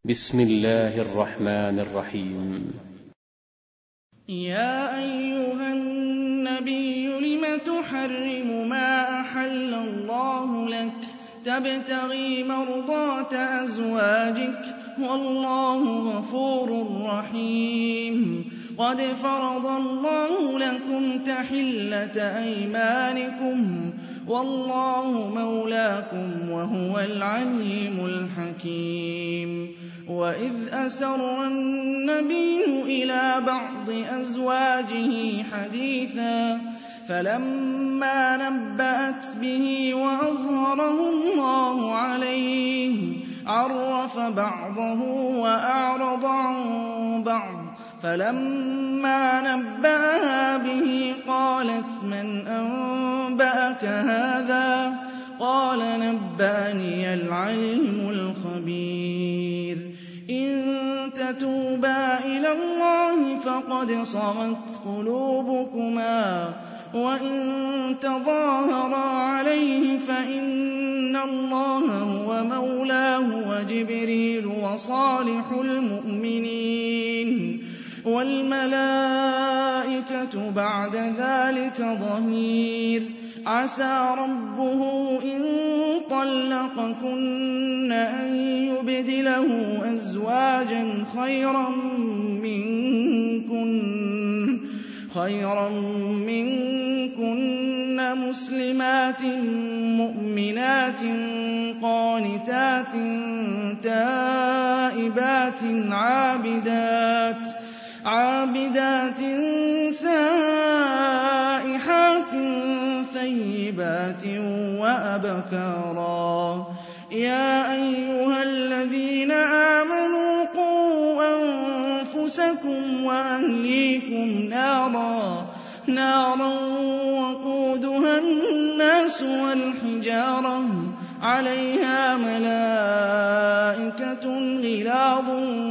بسم الله الرحمن الرحيم. يا أيها النبي لم تحرم ما أحل الله لك تبتغي مرضات أزواجك والله غفور رحيم. قد فرض الله لكم تحلة أيمانكم والله مولاكم وهو العليم الحكيم. وإذ أسر النبي إلى بعض أزواجه حديثا فلما نبأت به وأظهره الله عليه عرف بعضه وأعرض عن بعض. فلما نبأها به قالت من أنبأك هذا؟ قال نبأني العليم الخبير. إن تتوبا إلى الله فقد صغت قلوبكما وإن تظاهرا عليه فإن الله هو مولاه وجبريل وصالح المؤمنين والملائكة بعد ذلك ظهير. عسى ربه إن طلقكن أن يبدله أزواجا خيرا منكن مسلمات مؤمنات قانتات تائبات عابدات سائحات ثيبات وأبكارا. يا أيها الذين آمنوا قوا أنفسكم وأهليكم نارا وقودها الناس والحجارة عليها ملائكة غلاظ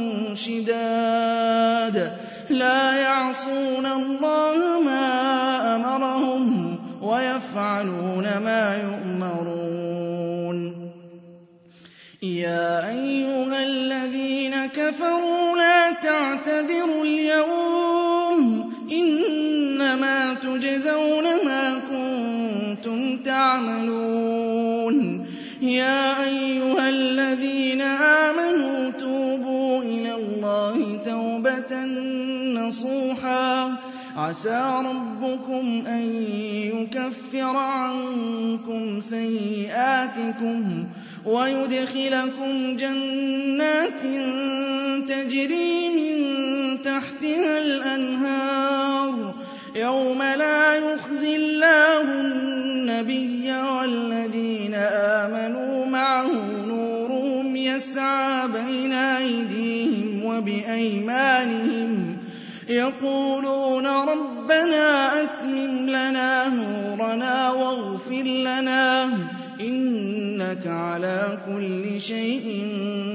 شداد لا يعصون الله ما أمرهم ويفعلون ما يؤمرون. يا أيها الذين كفروا لا تعتذروا اليوم إنما تجزون ما كنتم تعملون. يا أيها الذين آمنوا توبوا إلى الله توبة نصوحا عسى ربكم أن يكفر عنكم سيئاتكم ويدخلكم جنات تجري من تحتها الأنهار يوم لا يخزي الله النبي والذين آمنوا معه نورهم يسعى بين أيديهم وبأيمانهم يقولون ربنا أتمم لنا نورنا واغفر لنا إنك على كل شيء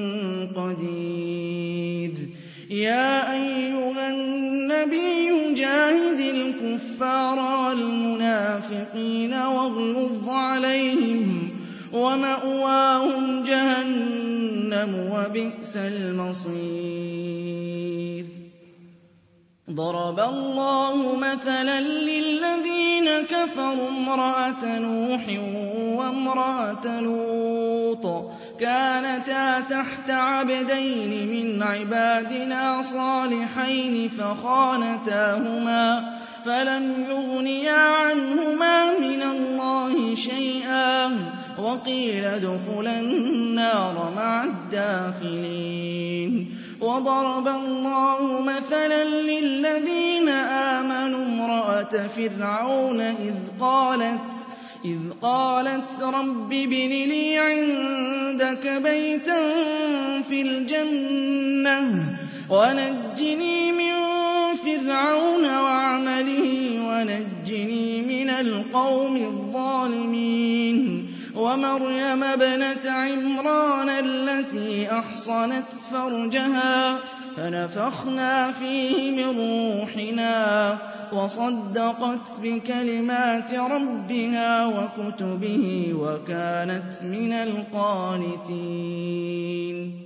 قدير. يا أيها النبي جاهد الكفار والمنافقين واغلظ عليهم ومأواهم جهنم وبئس المصير. ضرب الله مثلا للذين كفروا امرأة نوح وامرأة لوط كانتا تحت عبدين من عبادنا صالحين فخانتاهما فلم يغنيا عنهما من الله شيئا وقيل ادخلا النار مع الداخلين. وضرب الله مثلا للذين آمنوا امرأة فرعون إذ قالت رب ابن لي عندك بيتا في الجنة ونجني من فرعون وعمله ونجني من القوم الظالمين. ومريم ابنة عمران التي أحصنت فرجها فنفخنا فيه من روحنا وصدقت بكلمات ربها وكتبه وكانت من القانتين.